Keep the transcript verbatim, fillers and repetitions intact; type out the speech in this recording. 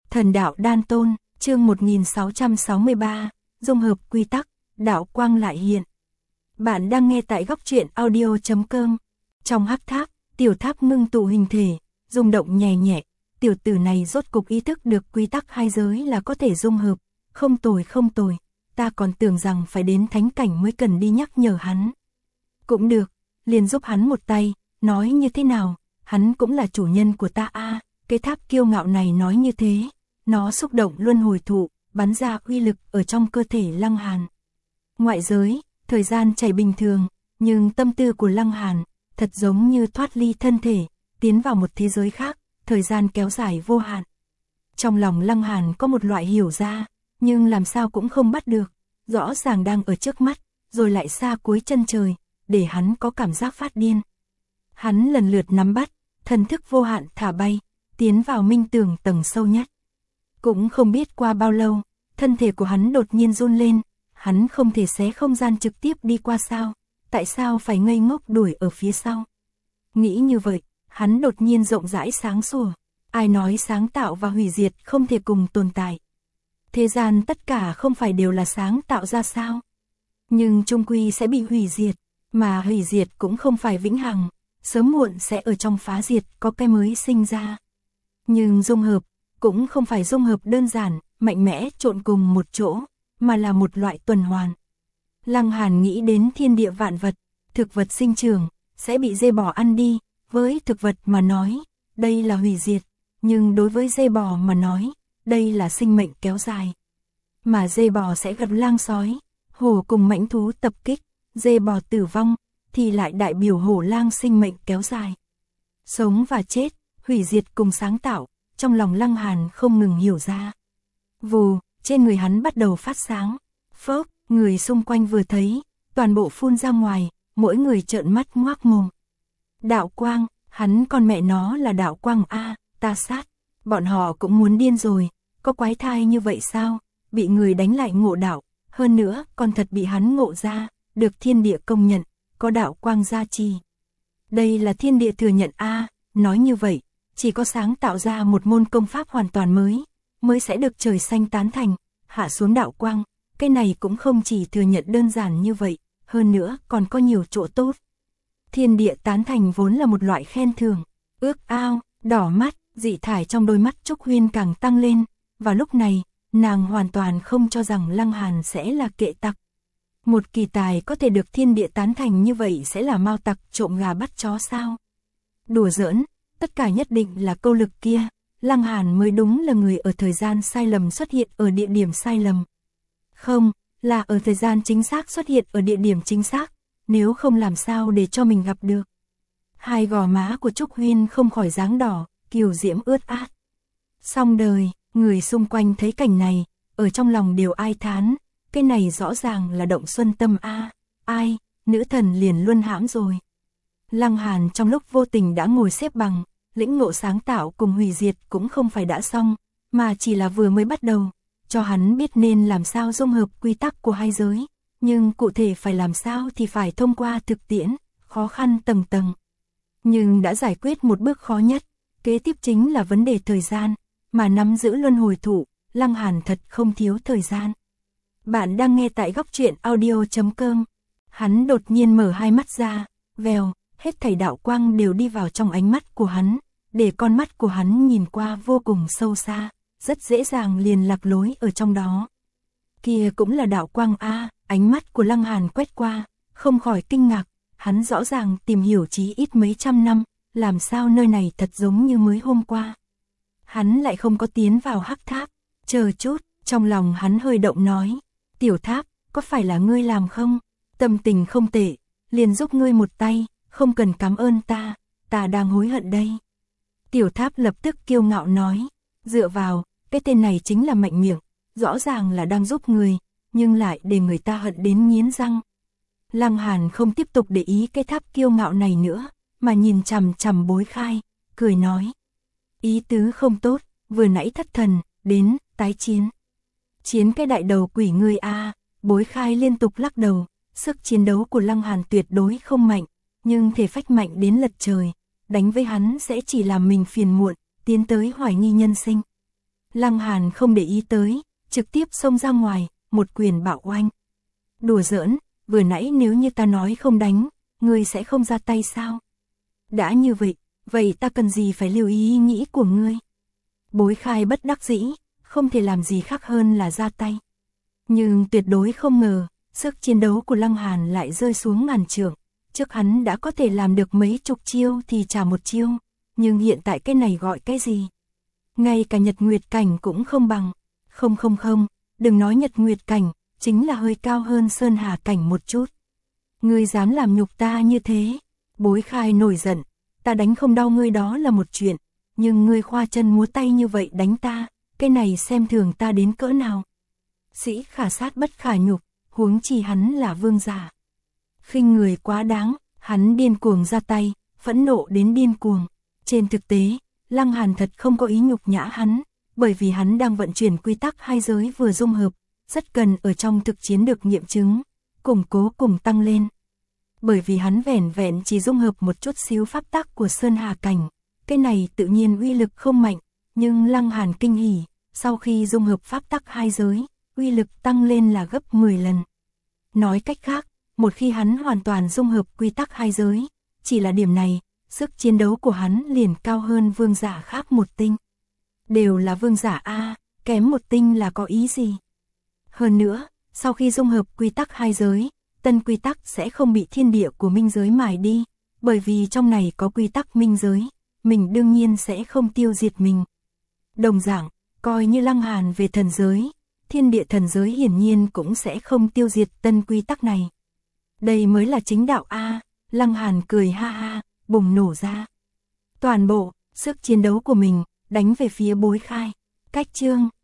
Thần đạo đan tôn, chương một nghìn sáu trăm sáu mươi ba, dung hợp quy tắc, đạo quang lại hiện. Bạn đang nghe tại góc truyện audio chấm com. Trong hắc tháp, tiểu tháp ngưng tụ hình thể, rung động nhẹ nhẹ, tiểu tử này rốt cục ý thức được quy tắc hai giới là có thể dung hợp, không tồi không tồi, ta còn tưởng rằng phải đến thánh cảnh mới cần đi nhắc nhở hắn. Cũng được, liền giúp hắn một tay, nói như thế nào, hắn cũng là chủ nhân của ta a. À, cái tháp kiêu ngạo này nói như thế, nó xúc động luân hồi thụ, bắn ra uy lực ở trong cơ thể Lăng Hàn. Ngoại giới, thời gian chảy bình thường, nhưng tâm tư của Lăng Hàn, thật giống như thoát ly thân thể, tiến vào một thế giới khác, thời gian kéo dài vô hạn. Trong lòng Lăng Hàn có một loại hiểu ra, nhưng làm sao cũng không bắt được, rõ ràng đang ở trước mắt, rồi lại xa cuối chân trời, để hắn có cảm giác phát điên. Hắn lần lượt nắm bắt, thần thức vô hạn thả bay, tiến vào minh tường tầng sâu nhất. Cũng không biết qua bao lâu, thân thể của hắn đột nhiên run lên, hắn không thể xé không gian trực tiếp đi qua sao, tại sao phải ngây ngốc đuổi ở phía sau. Nghĩ như vậy, hắn đột nhiên rộng rãi sáng sủa, ai nói sáng tạo và hủy diệt không thể cùng tồn tại. Thế gian tất cả không phải đều là sáng tạo ra sao, nhưng chung quy sẽ bị hủy diệt, mà hủy diệt cũng không phải vĩnh hằng, sớm muộn sẽ ở trong phá diệt có cái mới sinh ra. Nhưng dung hợp, cũng không phải dung hợp đơn giản, mạnh mẽ trộn cùng một chỗ, mà là một loại tuần hoàn. Lăng Hàn nghĩ đến thiên địa vạn vật, thực vật sinh trưởng, sẽ bị dê bò ăn đi, với thực vật mà nói, đây là hủy diệt, nhưng đối với dê bò mà nói, đây là sinh mệnh kéo dài. Mà dê bò sẽ gặp lang sói, hổ cùng mãnh thú tập kích, dê bò tử vong, thì lại đại biểu hổ lang sinh mệnh kéo dài. Sống và chết, hủy diệt cùng sáng tạo, trong lòng Lăng Hàn không ngừng hiểu ra. Vù, trên người hắn bắt đầu phát sáng. Phốc, người xung quanh vừa thấy, toàn bộ phun ra ngoài, mỗi người trợn mắt ngoác mồm. Đạo quang, hắn con mẹ nó là đạo quang a, ta sát. Bọn họ cũng muốn điên rồi, có quái thai như vậy sao, bị người đánh lại ngộ đạo, hơn nữa còn thật bị hắn ngộ ra, được thiên địa công nhận, có đạo quang gia trì. Đây là thiên địa thừa nhận a, nói như vậy, chỉ có sáng tạo ra một môn công pháp hoàn toàn mới, mới sẽ được trời xanh tán thành, hạ xuống đạo quang, cái này cũng không chỉ thừa nhận đơn giản như vậy, hơn nữa còn có nhiều chỗ tốt. Thiên địa tán thành vốn là một loại khen thưởng, ước ao, đỏ mắt, dị thải trong đôi mắt Trúc Huyên càng tăng lên, và lúc này, nàng hoàn toàn không cho rằng Lăng Hàn sẽ là kệ tặc. Một kỳ tài có thể được thiên địa tán thành như vậy sẽ là mao tặc trộm gà bắt chó sao? Đùa giỡn, tất cả nhất định là câu lực kia, Lăng Hàn mới đúng là người ở thời gian sai lầm xuất hiện ở địa điểm sai lầm. Không, là ở thời gian chính xác xuất hiện ở địa điểm chính xác, nếu không làm sao để cho mình gặp được. Hai gò má của Trúc Huyên không khỏi dáng đỏ, kiều diễm ướt át. Xong đời, người xung quanh thấy cảnh này, ở trong lòng đều ai thán, cái này rõ ràng là động xuân tâm a, ai, nữ thần liền luân hãm rồi. Lăng Hàn trong lúc vô tình đã ngồi xếp bằng, lĩnh ngộ sáng tạo cùng hủy diệt cũng không phải đã xong, mà chỉ là vừa mới bắt đầu, cho hắn biết nên làm sao dung hợp quy tắc của hai giới, nhưng cụ thể phải làm sao thì phải thông qua thực tiễn, khó khăn tầng tầng. Nhưng đã giải quyết một bước khó nhất, kế tiếp chính là vấn đề thời gian, mà nắm giữ luân hồi thụ, Lăng Hàn thật không thiếu thời gian. Bạn đang nghe tại góc truyện audio chấm com. Hắn đột nhiên mở hai mắt ra, vèo, hết thảy đạo quang đều đi vào trong ánh mắt của hắn, để con mắt của hắn nhìn qua vô cùng sâu xa, rất dễ dàng liền lạc lối ở trong đó. Kia cũng là đạo quang a, ánh mắt của Lăng Hàn quét qua, không khỏi kinh ngạc, hắn rõ ràng tìm hiểu chí ít mấy trăm năm, làm sao nơi này thật giống như mới hôm qua. Hắn lại không có tiến vào hắc tháp, chờ chút, trong lòng hắn hơi động nói, tiểu tháp, có phải là ngươi làm không? Tâm tình không tệ, liền giúp ngươi một tay, không cần cảm ơn ta, ta đang hối hận đây. Tiểu tháp lập tức kiêu ngạo nói, dựa vào, cái tên này chính là mạnh miệng, rõ ràng là đang giúp người, nhưng lại để người ta hận đến nghiến răng. Lăng Hàn không tiếp tục để ý cái tháp kiêu ngạo này nữa, mà nhìn chằm chằm Bối Khai, cười nói. Ý tứ không tốt, vừa nãy thất thần, đến, tái chiến. Chiến cái đại đầu quỷ ngươi a, Bối Khai liên tục lắc đầu, sức chiến đấu của Lăng Hàn tuyệt đối không mạnh, nhưng thể phách mạnh đến lật trời, đánh với hắn sẽ chỉ làm mình phiền muộn, tiến tới hoài nghi nhân sinh. Lăng Hàn không để ý tới, trực tiếp xông ra ngoài, một quyền bạo oanh. Đùa giỡn, vừa nãy nếu như ta nói không đánh, ngươi sẽ không ra tay sao? Đã như vậy, vậy ta cần gì phải lưu ý ý nghĩ của ngươi? Bối Khai bất đắc dĩ, không thể làm gì khác hơn là ra tay. Nhưng tuyệt đối không ngờ, sức chiến đấu của Lăng Hàn lại rơi xuống ngàn trượng. Trước hắn đã có thể làm được mấy chục chiêu thì trả một chiêu, nhưng hiện tại cái này gọi cái gì? Ngay cả Nhật Nguyệt Cảnh cũng không bằng. Không không không, đừng nói Nhật Nguyệt Cảnh, chính là hơi cao hơn Sơn Hà Cảnh một chút. Ngươi dám làm nhục ta như thế? Bối Khai nổi giận, ta đánh không đau ngươi đó là một chuyện, nhưng ngươi khoa chân múa tay như vậy đánh ta, cái này xem thường ta đến cỡ nào. Sĩ khả sát bất khả nhục, huống chi hắn là vương giả. Khinh người quá đáng, hắn điên cuồng ra tay, phẫn nộ đến điên cuồng. Trên thực tế, Lăng Hàn thật không có ý nhục nhã hắn, bởi vì hắn đang vận chuyển quy tắc hai giới vừa dung hợp, rất cần ở trong thực chiến được nghiệm chứng, củng cố cùng tăng lên. Bởi vì hắn vẻn vẹn chỉ dung hợp một chút xíu pháp tắc của Sơn Hà Cảnh, cái này tự nhiên uy lực không mạnh, nhưng Lăng Hàn kinh hỉ, sau khi dung hợp pháp tắc hai giới, uy lực tăng lên là gấp mười lần. Nói cách khác, một khi hắn hoàn toàn dung hợp quy tắc hai giới, chỉ là điểm này, sức chiến đấu của hắn liền cao hơn vương giả khác một tinh. Đều là vương giả A, kém một tinh là có ý gì? Hơn nữa, sau khi dung hợp quy tắc hai giới, tân quy tắc sẽ không bị thiên địa của minh giới mài đi, bởi vì trong này có quy tắc minh giới, mình đương nhiên sẽ không tiêu diệt mình. Đồng dạng, coi như Lăng Hàn về thần giới, thiên địa thần giới hiển nhiên cũng sẽ không tiêu diệt tân quy tắc này. Đây mới là chính đạo A, Lăng Hàn cười ha ha, bùng nổ ra. Toàn bộ, sức chiến đấu của mình, đánh về phía Bối Khai. Cách chương